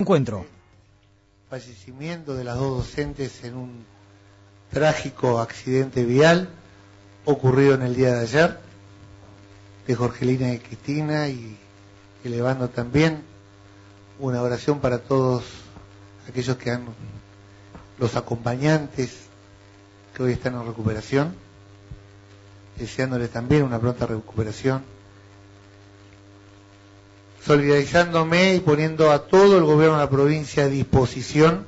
encuentro. Fallecimiento de las dos docentes en un trágico accidente vial ocurrido en el día de ayer, de Jorgelina y Cristina, y elevando también una oración para todos aquellos que han, los acompañantes que hoy están en recuperación, deseándoles también una pronta recuperación, solidarizándome y poniendo a todo el gobierno de la provincia a disposición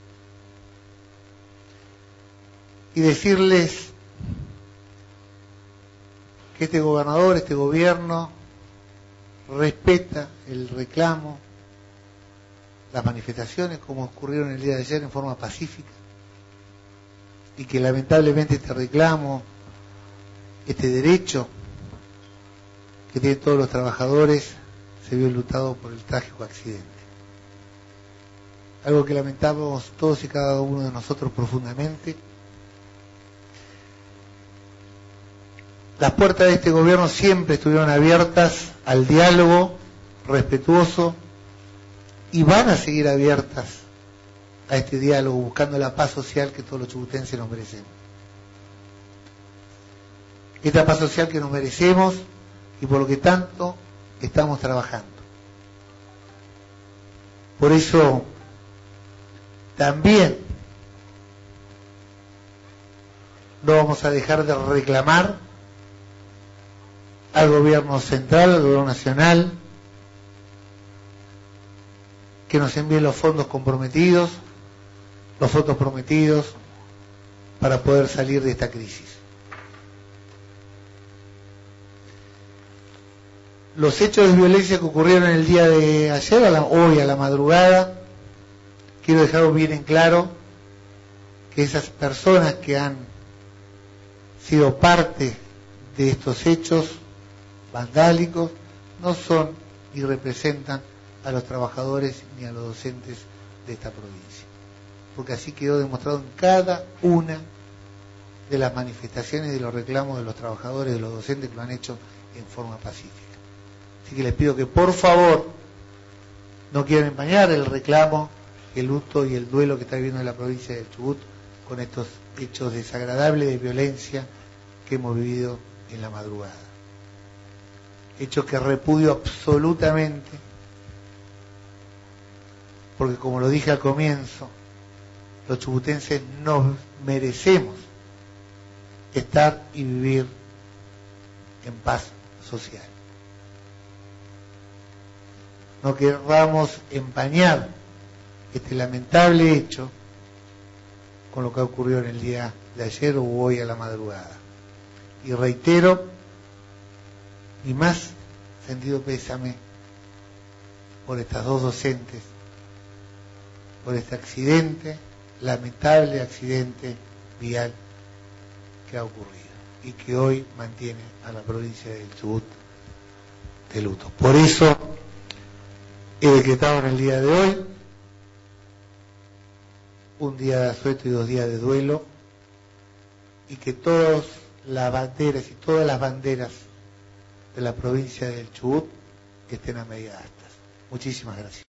y decirles que este gobernador, este gobierno respeta el reclamo, las manifestaciones como ocurrieron el día de ayer en forma pacífica, y que lamentablemente este reclamo, este derecho que tienen todos los trabajadores, se vio enlutado por el trágico accidente. Algo que lamentamos todos y cada uno de nosotros profundamente. Las puertas de este gobierno siempre estuvieron abiertas al diálogo respetuoso y van a seguir abiertas a este diálogo, buscando la paz social que todos los chubutenses nos merecemos. Esta paz social que nos merecemos y por lo que tanto estamos trabajando. Por eso también no vamos a dejar de reclamar al gobierno central, al gobierno nacional, que nos envíen los fondos comprometidos, los fondos prometidos para poder salir de esta crisis. Los hechos de violencia que ocurrieron el día de ayer, hoy a la madrugada, quiero dejarlo bien en claro que esas personas que han sido parte de estos hechos vandálicos no son ni representan a los trabajadores ni a los docentes de esta provincia, porque así quedó demostrado en cada una de las manifestaciones y de los reclamos de los trabajadores, de los docentes que lo han hecho en forma pacífica. Así que les pido que por favor no quieran empañar el reclamo, el luto y el duelo que está viviendo en la provincia del Chubut con estos hechos desagradables de violencia que hemos vivido en la madrugada. Hechos que repudio absolutamente, porque como lo dije al comienzo, los chubutenses nos merecemos estar y vivir en paz social. No queramos empañar este lamentable hecho con lo que ha ocurrido en el día de ayer o hoy a la madrugada. Y reitero mi más sentido pésame por estas dos docentes, por este accidente, lamentable accidente vial que ha ocurrido y que hoy mantiene a la provincia del Chubut de luto. Por eso he decretado en el día de hoy un día de asueto y 2 días de duelo, y que todas las banderas y todas las banderas de la provincia del Chubut estén a media astas. Muchísimas gracias.